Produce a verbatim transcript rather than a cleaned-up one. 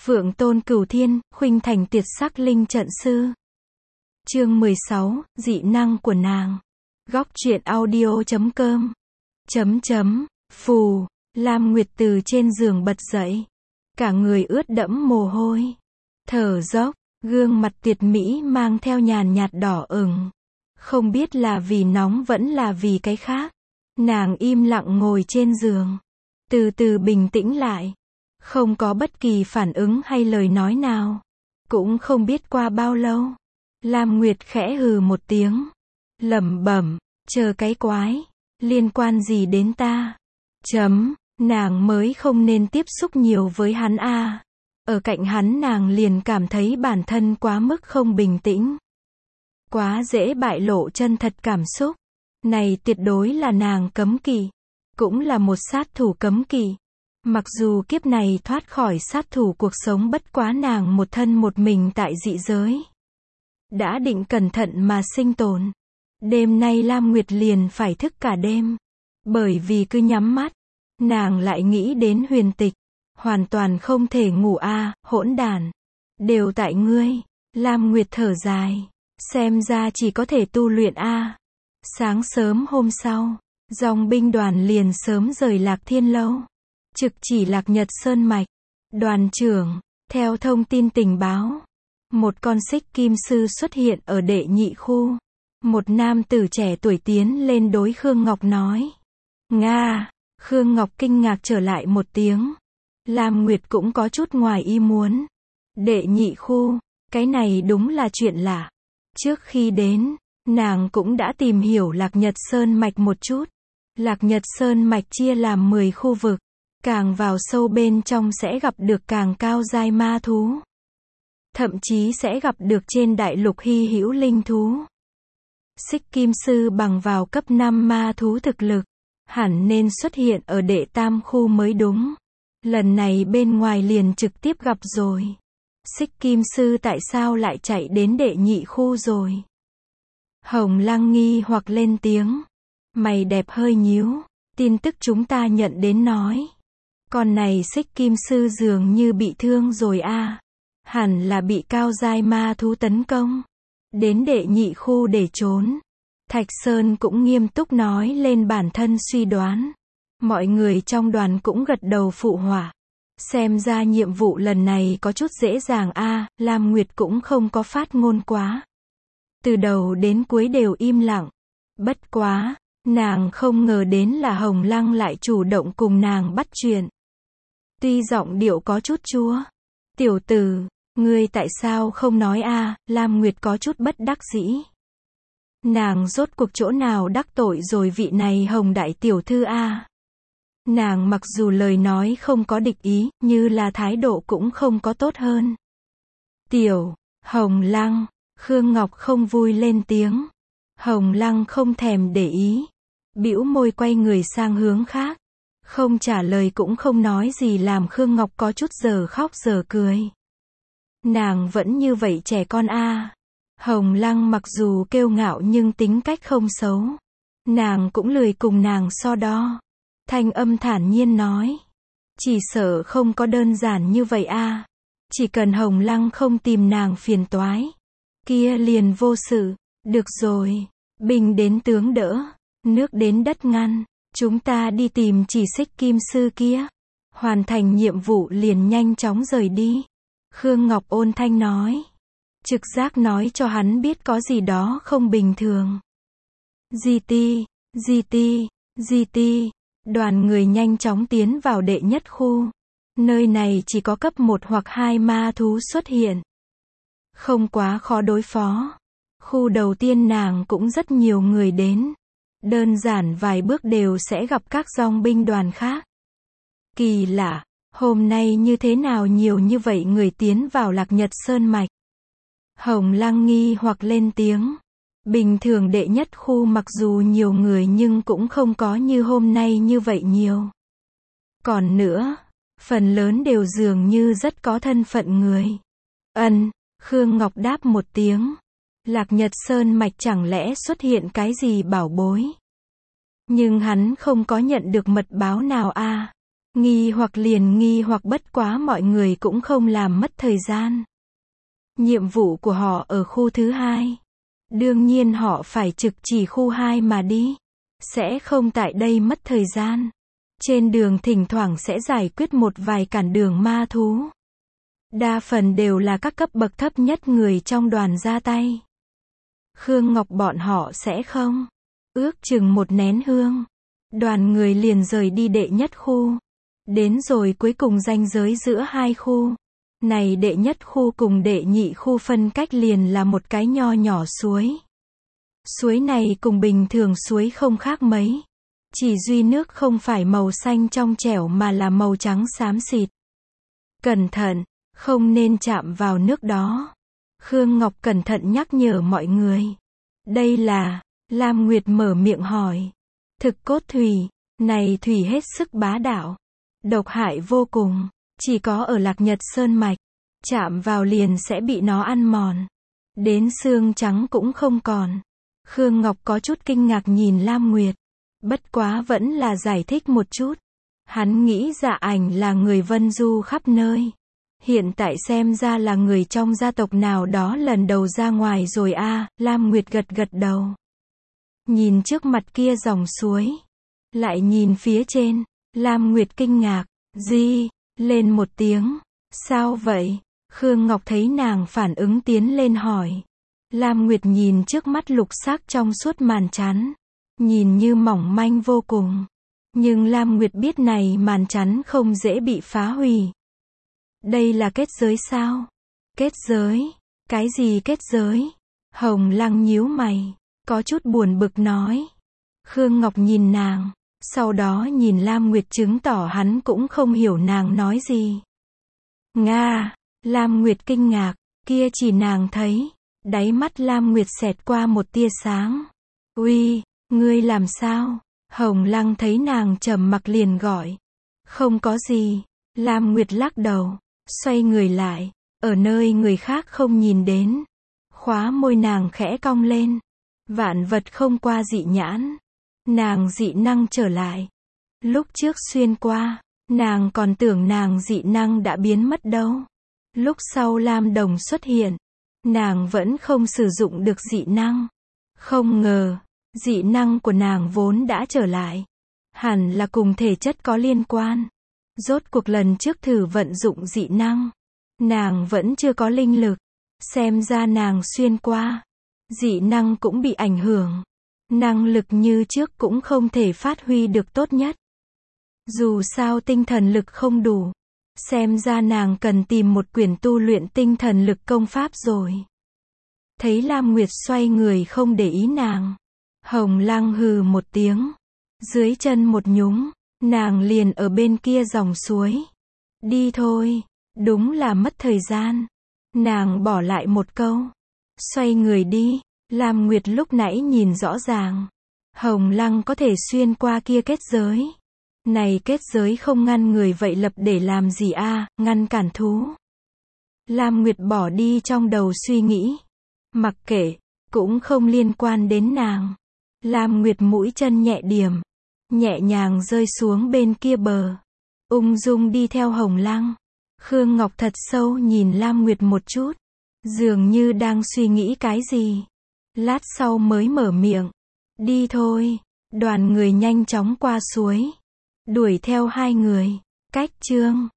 Phượng Tôn Cửu Thiên, khuynh thành tuyệt sắc linh trận sư. Chương mười sáu, dị năng của nàng. Góc truyện audio chấm com. Chấm chấm, phù, Lam Nguyệt từ trên giường bật dậy. Cả người ướt đẫm mồ hôi. Thở dốc, gương mặt tuyệt mỹ mang theo nhàn nhạt đỏ ửng. Không biết là vì nóng vẫn là vì cái khác. Nàng im lặng ngồi trên giường. Từ từ bình tĩnh lại. Không có bất kỳ phản ứng hay lời nói nào. Cũng không biết qua bao lâu. Lam Nguyệt khẽ hừ một tiếng. Lẩm bẩm, chờ cái quái. Liên quan gì đến ta? Chấm, nàng mới không nên tiếp xúc nhiều với hắn a. Ở cạnh hắn nàng liền cảm thấy bản thân quá mức không bình tĩnh. Quá dễ bại lộ chân thật cảm xúc. Này tuyệt đối là nàng cấm kỵ. Cũng là một sát thủ cấm kỵ. Mặc dù kiếp này thoát khỏi sát thủ cuộc sống bất quá nàng một thân một mình tại dị giới. Đã định cẩn thận mà sinh tồn. Đêm nay Lam Nguyệt liền phải thức cả đêm. Bởi vì cứ nhắm mắt, nàng lại nghĩ đến Huyền Tịch. Hoàn toàn không thể ngủ a, hỗn đản. Đều tại ngươi. Lam Nguyệt thở dài. Xem ra chỉ có thể tu luyện a. Sáng sớm hôm sau, dòng binh đoàn liền sớm rời Lạc Thiên Lâu. Trực chỉ Lạc Nhật Sơn Mạch. Đoàn trưởng, theo thông tin tình báo, một con xích kim sư xuất hiện ở đệ nhị khu. Một nam tử trẻ tuổi tiến lên đối Khương Ngọc nói. Nga, Khương Ngọc kinh ngạc trở lại một tiếng. Lam Nguyệt cũng có chút ngoài ý muốn. Đệ nhị khu, cái này đúng là chuyện lạ. Trước khi đến, nàng cũng đã tìm hiểu Lạc Nhật Sơn Mạch một chút. Lạc Nhật Sơn Mạch chia làm mười khu vực. Càng vào sâu bên trong sẽ gặp được càng cao giai ma thú. Thậm chí sẽ gặp được trên đại lục hy hữu linh thú. Xích Kim Sư bằng vào cấp năm ma thú thực lực. Hẳn nên xuất hiện ở đệ tam khu mới đúng. Lần này bên ngoài liền trực tiếp gặp rồi. Xích Kim Sư tại sao lại chạy đến đệ nhị khu rồi? Hồng Lăng nghi hoặc lên tiếng. Mày đẹp hơi nhíu. Tin tức chúng ta nhận đến nói. Con này xích kim sư dường như bị thương rồi a. À. Hẳn là bị cao giai ma thú tấn công. Đến đệ nhị khu để trốn. Thạch Sơn cũng nghiêm túc nói lên bản thân suy đoán. Mọi người trong đoàn cũng gật đầu phụ họa. Xem ra nhiệm vụ lần này có chút dễ dàng a. À, Lam Nguyệt cũng không có phát ngôn quá. Từ đầu đến cuối đều im lặng. Bất quá, nàng không ngờ đến là Hồng Lăng lại chủ động cùng nàng bắt chuyện. Tuy giọng điệu có chút chua. Tiểu tử, ngươi tại sao không nói a? À, Lam Nguyệt có chút bất đắc dĩ. Nàng rốt cuộc chỗ nào đắc tội rồi vị này Hồng đại tiểu thư a? À. Nàng mặc dù lời nói không có địch ý, như là thái độ cũng không có tốt hơn. Tiểu, Hồng Lăng, Khương Ngọc không vui lên tiếng. Hồng Lăng không thèm để ý. Bĩu môi quay người sang hướng khác. Không trả lời cũng không nói gì làm Khương Ngọc có chút giờ khóc giờ cười. Nàng vẫn như vậy trẻ con a. À. Hồng Lăng mặc dù kiêu ngạo nhưng tính cách không xấu. Nàng cũng lười cùng nàng so đo. Thanh âm thản nhiên nói. Chỉ sợ không có đơn giản như vậy a. À. Chỉ cần Hồng Lăng không tìm nàng phiền toái. Kia liền vô sự. Được rồi. Binh đến tướng đỡ. Nước đến đất ngăn. Chúng ta đi tìm chỉ xích kim sư kia. Hoàn thành nhiệm vụ liền nhanh chóng rời đi. Khương Ngọc ôn thanh nói. Trực giác nói cho hắn biết có gì đó không bình thường. giê tê, giê tê, giê tê. Đoàn người nhanh chóng tiến vào đệ nhất khu. Nơi này chỉ có cấp một hoặc hai ma thú xuất hiện. Không quá khó đối phó. Khu đầu tiên nàng cũng rất nhiều người đến. Đơn giản vài bước đều sẽ gặp các dòng binh đoàn khác. Kỳ lạ, hôm nay như thế nào nhiều như vậy người tiến vào Lạc Nhật Sơn Mạch. Hồng Lăng nghi hoặc lên tiếng. Bình thường đệ nhất khu mặc dù nhiều người nhưng cũng không có như hôm nay như vậy nhiều. Còn nữa, phần lớn đều dường như rất có thân phận người. Ân, Khương Ngọc đáp một tiếng. Lạc Nhật Sơn Mạch chẳng lẽ xuất hiện cái gì bảo bối. Nhưng hắn không có nhận được mật báo nào a. À. Nghi hoặc liền nghi hoặc bất quá mọi người cũng không làm mất thời gian. Nhiệm vụ của họ ở khu thứ hai. Đương nhiên họ phải trực chỉ khu hai mà đi. Sẽ không tại đây mất thời gian. Trên đường thỉnh thoảng sẽ giải quyết một vài cản đường ma thú. Đa phần đều là các cấp bậc thấp nhất người trong đoàn ra tay. Khương Ngọc bọn họ sẽ không. Ước chừng một nén hương. Đoàn người liền rời đi đệ nhất khu. Đến rồi cuối cùng ranh giới giữa hai khu. Này đệ nhất khu cùng đệ nhị khu phân cách liền là một cái nho nhỏ suối. Suối này cùng bình thường suối không khác mấy. Chỉ duy nước không phải màu xanh trong trẻo mà là màu trắng xám xịt. Cẩn thận, không nên chạm vào nước đó. Khương Ngọc cẩn thận nhắc nhở mọi người. Đây là, Lam Nguyệt mở miệng hỏi. Thực cốt thủy, này thủy hết sức bá đạo. Độc hại vô cùng, chỉ có ở Lạc Nhật Sơn Mạch. Chạm vào liền sẽ bị nó ăn mòn. Đến xương trắng cũng không còn. Khương Ngọc có chút kinh ngạc nhìn Lam Nguyệt. Bất quá vẫn là giải thích một chút. Hắn nghĩ Dạ Ảnh là người vân du khắp nơi. Hiện tại xem ra là người trong gia tộc nào đó lần đầu ra ngoài rồi a. À, Lam Nguyệt gật gật đầu. Nhìn trước mặt kia dòng suối. Lại nhìn phía trên. Lam Nguyệt kinh ngạc. Di, lên một tiếng. Sao vậy? Khương Ngọc thấy nàng phản ứng tiến lên hỏi. Lam Nguyệt nhìn trước mắt lục sắc trong suốt màn chắn. Nhìn như mỏng manh vô cùng. Nhưng Lam Nguyệt biết này màn chắn không dễ bị phá hủy. Đây là kết giới sao? Kết giới? Cái gì kết giới? Hồng Lăng nhíu mày. Có chút buồn bực nói. Khương Ngọc nhìn nàng. Sau đó nhìn Lam Nguyệt chứng tỏ hắn cũng không hiểu nàng nói gì. Nga! Lam Nguyệt kinh ngạc. Kia chỉ nàng thấy. Đáy mắt Lam Nguyệt xẹt qua một tia sáng. Uy! Ngươi làm sao? Hồng Lăng thấy nàng trầm mặc liền gọi. Không có gì. Lam Nguyệt lắc đầu. Xoay người lại. Ở nơi người khác không nhìn đến. Khóa môi nàng khẽ cong lên. Vạn vật không qua dị nhãn. Nàng dị năng trở lại. Lúc trước xuyên qua. Nàng còn tưởng nàng dị năng đã biến mất đâu. Lúc sau Lam Đồng xuất hiện. Nàng vẫn không sử dụng được dị năng. Không ngờ. Dị năng của nàng vốn đã trở lại. Hẳn là cùng thể chất có liên quan. Rốt cuộc lần trước thử vận dụng dị năng. Nàng vẫn chưa có linh lực. Xem ra nàng xuyên qua. Dị năng cũng bị ảnh hưởng. Năng lực như trước cũng không thể phát huy được tốt nhất. Dù sao tinh thần lực không đủ. Xem ra nàng cần tìm một quyển tu luyện tinh thần lực công pháp rồi. Thấy Lam Nguyệt xoay người không để ý nàng. Hồng Lăng hừ một tiếng. Dưới chân một nhúng. Nàng liền ở bên kia dòng suối. Đi thôi. Đúng là mất thời gian. Nàng bỏ lại một câu. Xoay người đi. Lam Nguyệt lúc nãy nhìn rõ ràng. Hồng Lăng có thể xuyên qua kia kết giới. Này kết giới không ngăn người vậy lập để làm gì a? À, ngăn cản thú. Lam Nguyệt bỏ đi trong đầu suy nghĩ. Mặc kệ. Cũng không liên quan đến nàng. Lam Nguyệt mũi chân nhẹ điểm. Nhẹ nhàng rơi xuống bên kia bờ. Ung dung đi theo Hồng Lăng. Khương Ngọc thật sâu nhìn Lam Nguyệt một chút. Dường như đang suy nghĩ cái gì. Lát sau mới mở miệng. Đi thôi. Đoàn người nhanh chóng qua suối. Đuổi theo hai người. Cách chương.